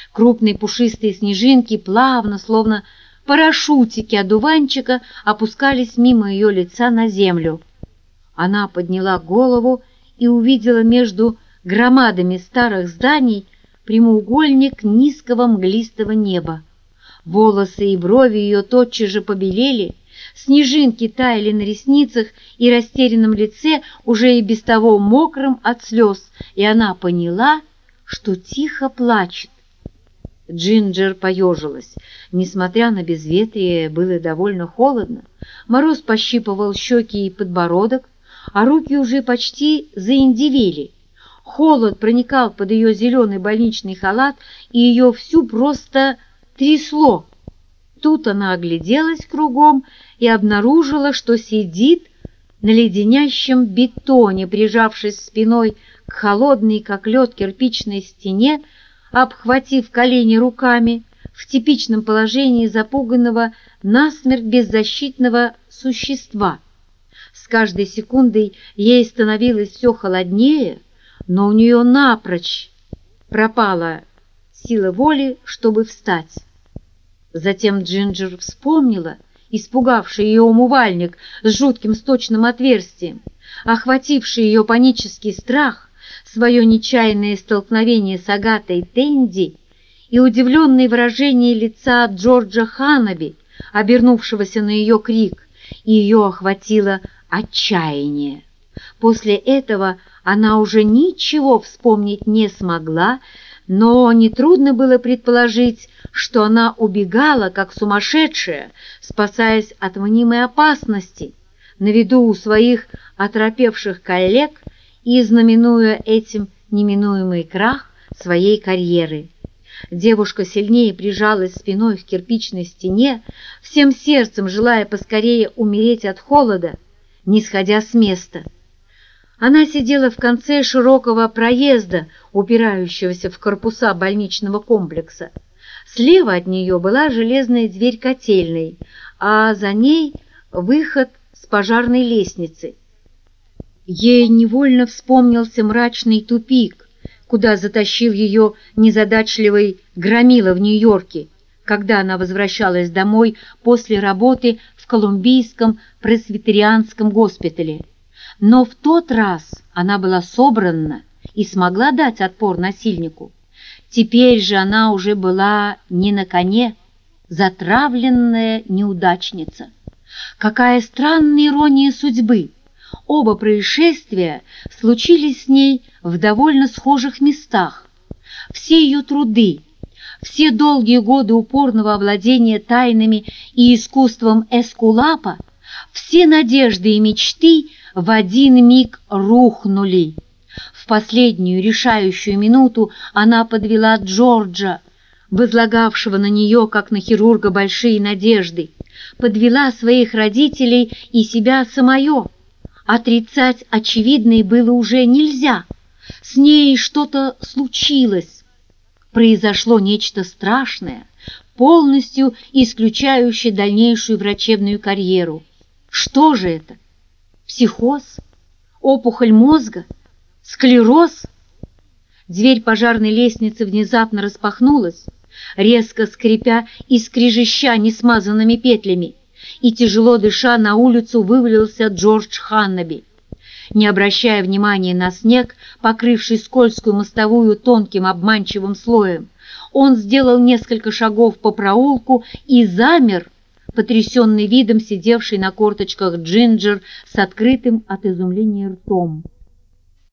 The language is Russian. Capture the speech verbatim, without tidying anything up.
Крупные пушистые снежинки плавно, словно парашютики одуванчика, опускались мимо ее лица на землю. Она подняла голову и увидела между громадами старых зданий прямоугольник низкого мглистого неба. Волосы и брови ее тотчас же побелели, снежинки таяли на ресницах и растерянном лице, уже и без того мокрым от слез, и она поняла, что тихо плачет. Джинджер поежилась. Несмотря на безветрие, было довольно холодно. Мороз пощипывал щеки и подбородок, а руки уже почти заиндевели. Холод проникал под ее зеленый больничный халат, и ее всю просто трясло. Тут она огляделась кругом и обнаружила, что сидит на леденящем бетоне, прижавшись спиной к холодной, как лед, кирпичной стене, обхватив колени руками, в типичном положении запуганного насмерть беззащитного существа. С каждой секундой ей становилось все холоднее, но у нее напрочь пропала сила воли, чтобы встать. Затем Джинджер вспомнила испугавший ее умывальник с жутким сточным отверстием, охвативший ее панический страх, свое нечаянное столкновение с Агатой Тенди и удивленное выражение лица Джорджа Ханнаби, обернувшегося на ее крик, и ее охватило отчаяние. После этого она уже ничего вспомнить не смогла, но нетрудно было предположить, что она убегала, как сумасшедшая, спасаясь от мнимой опасности, на виду у своих оторопевших коллег и знаменуя этим неминуемый крах своей карьеры. Девушка сильнее прижалась спиной к кирпичной стене, всем сердцем желая поскорее умереть от холода, не сходя с места. Она сидела в конце широкого проезда, упирающегося в корпуса больничного комплекса. Слева от нее была железная дверь котельной, а за ней выход с пожарной лестницы. Ей невольно вспомнился мрачный тупик, куда затащил ее незадачливый громила в Нью-Йорке, когда она возвращалась домой после работы в Колумбийском пресвитерианском госпитале. Но в тот раз она была собрана и смогла дать отпор насильнику. Теперь же она уже была не на коне, затравленная неудачница. Какая странная ирония судьбы! Оба происшествия случились с ней в довольно схожих местах. Все ее труды, все долгие годы упорного овладения тайнами и искусством эскулапа, все надежды и мечты в один миг рухнули. В последнюю решающую минуту она подвела Джорджа, возлагавшего на нее, как на хирурга, большие надежды, подвела своих родителей и себя самое. Отрицать очевидное было уже нельзя. С ней что-то случилось. Произошло нечто страшное, полностью исключающее дальнейшую врачебную карьеру. Что же это? Психоз? Опухоль мозга? Склероз? Дверь пожарной лестницы внезапно распахнулась, резко скрипя и скрежеща несмазанными петлями, и, тяжело дыша, на улицу вывалился Джордж Ханнаби. Не обращая внимания на снег, покрывший скользкую мостовую тонким обманчивым слоем, он сделал несколько шагов по проулку и замер, потрясенный видом сидевшей на корточках Джинджер с открытым от изумления ртом.